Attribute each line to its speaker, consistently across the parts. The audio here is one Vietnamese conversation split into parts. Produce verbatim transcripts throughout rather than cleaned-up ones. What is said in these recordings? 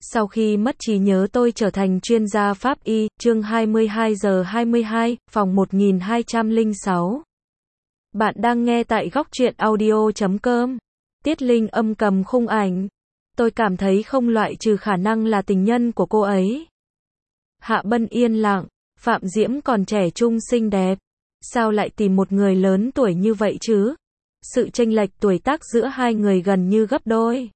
Speaker 1: Sau khi mất trí nhớ tôi trở thành chuyên gia pháp y, chương hai mươi hai giờ hai mươi hai, phòng một nghìn hai trăm lẻ sáu. Bạn đang nghe tại góc truyện audio chấm com. Tiết Linh âm cầm khung ảnh. Tôi cảm thấy không loại trừ khả năng là tình nhân của cô ấy. Hạ Bân yên lặng, Phạm Diễm còn trẻ trung xinh đẹp. Sao lại tìm một người lớn tuổi như vậy chứ? Sự chênh lệch tuổi tác giữa hai người gần như gấp đôi.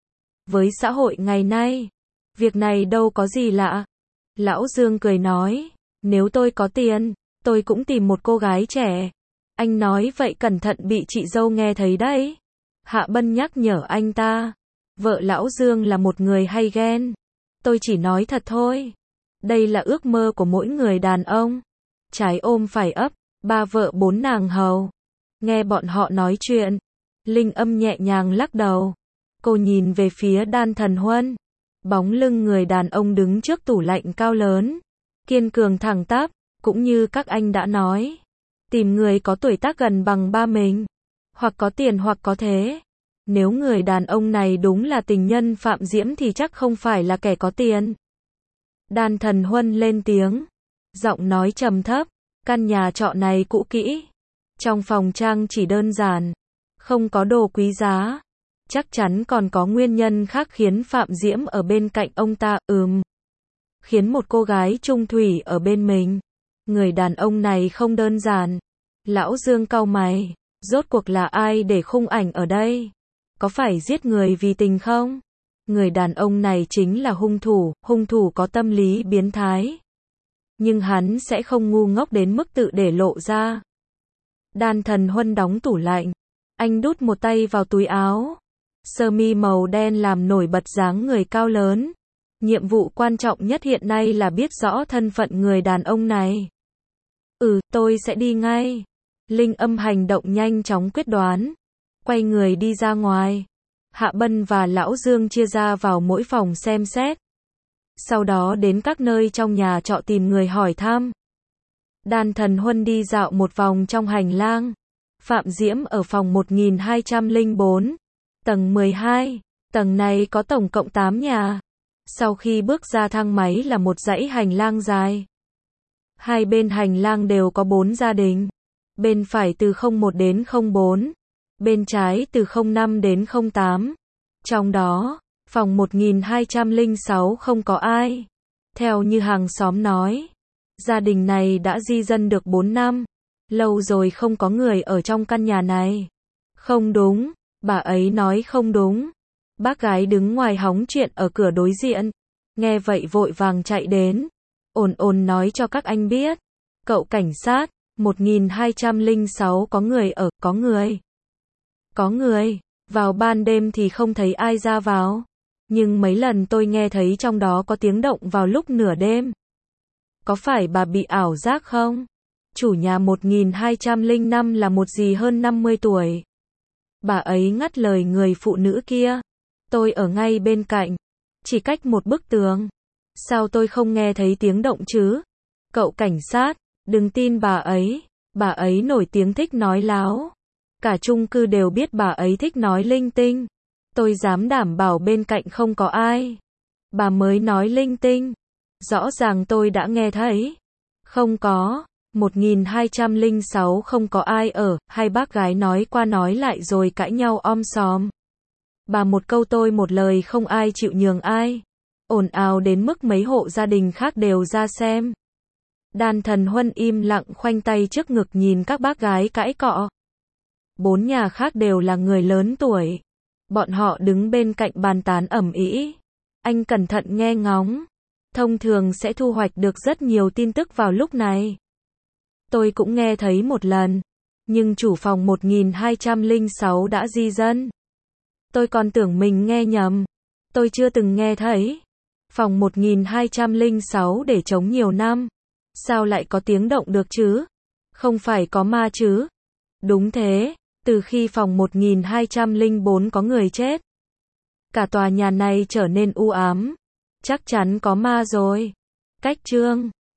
Speaker 1: Với xã hội ngày nay, việc này đâu có gì lạ. Lão Dương cười nói, nếu tôi có tiền, tôi cũng tìm một cô gái trẻ. Anh nói vậy cẩn thận bị chị dâu nghe thấy đấy. Hạ Bân nhắc nhở anh ta. Vợ Lão Dương là một người hay ghen. Tôi chỉ nói thật thôi. Đây là ước mơ của mỗi người đàn ông. Trái ôm phải ấp, ba vợ bốn nàng hầu. Nghe bọn họ nói chuyện, Linh âm nhẹ nhàng lắc đầu. Cô nhìn về phía Đan Thần Huân. Bóng lưng người đàn ông đứng trước tủ lạnh cao lớn, kiên cường thẳng tắp, cũng như các anh đã nói. Tìm người có tuổi tác gần bằng ba mình, hoặc có tiền hoặc có thế. Nếu người đàn ông này đúng là tình nhân Phạm Diễm thì chắc không phải là kẻ có tiền. Đan Thần Huân lên tiếng, giọng nói trầm thấp, căn nhà trọ này cũ kỹ. Trong phòng trang chỉ đơn giản, không có đồ quý giá. Chắc chắn còn có nguyên nhân khác khiến Phạm Diễm ở bên cạnh ông ta, ừm. Khiến một cô gái trung thủy ở bên mình. Người đàn ông này không đơn giản. Lão Dương cau mày, rốt cuộc là ai để khung ảnh ở đây? Có phải giết người vì tình không? Người đàn ông này chính là hung thủ, hung thủ có tâm lý biến thái. Nhưng hắn sẽ không ngu ngốc đến mức tự để lộ ra. Đan Thần Huân đóng tủ lạnh. Anh đút một tay vào túi áo. Sơ mi màu đen làm nổi bật dáng người cao lớn. Nhiệm vụ quan trọng nhất hiện nay là biết rõ thân phận người đàn ông này. Ừ, tôi sẽ đi ngay. Linh âm hành động nhanh chóng quyết đoán. Quay người đi ra ngoài. Hạ Bân và Lão Dương chia ra vào mỗi phòng xem xét. Sau đó đến các nơi trong nhà trọ tìm người hỏi thăm. Đan Thần Huân đi dạo một vòng trong hành lang. Phạm Diễm ở phòng một nghìn hai trăm lẻ bốn. Tầng mười hai, tầng này có tổng cộng tám nhà. Sau khi bước ra thang máy là một dãy hành lang dài. Hai bên hành lang đều có bốn gia đình. Bên phải từ không một đến không bốn. Bên trái từ không năm đến không tám. Trong đó, phòng một nghìn hai trăm lẻ sáu không có ai. Theo như hàng xóm nói, gia đình này đã di dân được bốn năm. Lâu rồi không có người ở trong căn nhà này. Không đúng. Bà ấy nói không đúng. Bác gái đứng ngoài hóng chuyện ở cửa đối diện. Nghe vậy vội vàng chạy đến. Ồn ồn nói cho các anh biết. Cậu cảnh sát, một nghìn hai trăm lẻ sáu có người ở, có người. Có người, vào ban đêm thì không thấy ai ra vào. Nhưng mấy lần tôi nghe thấy trong đó có tiếng động vào lúc nửa đêm. Có phải bà bị ảo giác không? Chủ nhà một nghìn hai trăm lẻ năm là một dì hơn năm mươi tuổi. Bà ấy ngắt lời người phụ nữ kia. Tôi ở ngay bên cạnh. Chỉ cách một bức tường. Sao tôi không nghe thấy tiếng động chứ? Cậu cảnh sát, đừng tin bà ấy. Bà ấy nổi tiếng thích nói láo. Cả chung cư đều biết bà ấy thích nói linh tinh. Tôi dám đảm bảo bên cạnh không có ai. Bà mới nói linh tinh. Rõ ràng tôi đã nghe thấy. Không có. một nghìn hai trăm lẻ sáu không có ai ở, hai bác gái nói qua nói lại rồi cãi nhau om sòm. Bà một câu tôi một lời không ai chịu nhường ai. Ồn ào đến mức mấy hộ gia đình khác đều ra xem. Đan Thần Huân im lặng khoanh tay trước ngực nhìn các bác gái cãi cọ. Bốn nhà khác đều là người lớn tuổi. Bọn họ đứng bên cạnh bàn tán ầm ĩ. Anh cẩn thận nghe ngóng. Thông thường sẽ thu hoạch được rất nhiều tin tức vào lúc này. Tôi cũng nghe thấy một lần, nhưng chủ phòng một nghìn hai trăm lẻ sáu đã di dân. Tôi còn tưởng mình nghe nhầm. Tôi chưa từng nghe thấy. Phòng một nghìn hai trăm lẻ sáu để trống nhiều năm. Sao lại có tiếng động được chứ? Không phải có ma chứ? Đúng thế, từ khi phòng một nghìn hai trăm lẻ bốn có người chết. Cả tòa nhà này trở nên u ám. Chắc chắn có ma rồi. Cách chương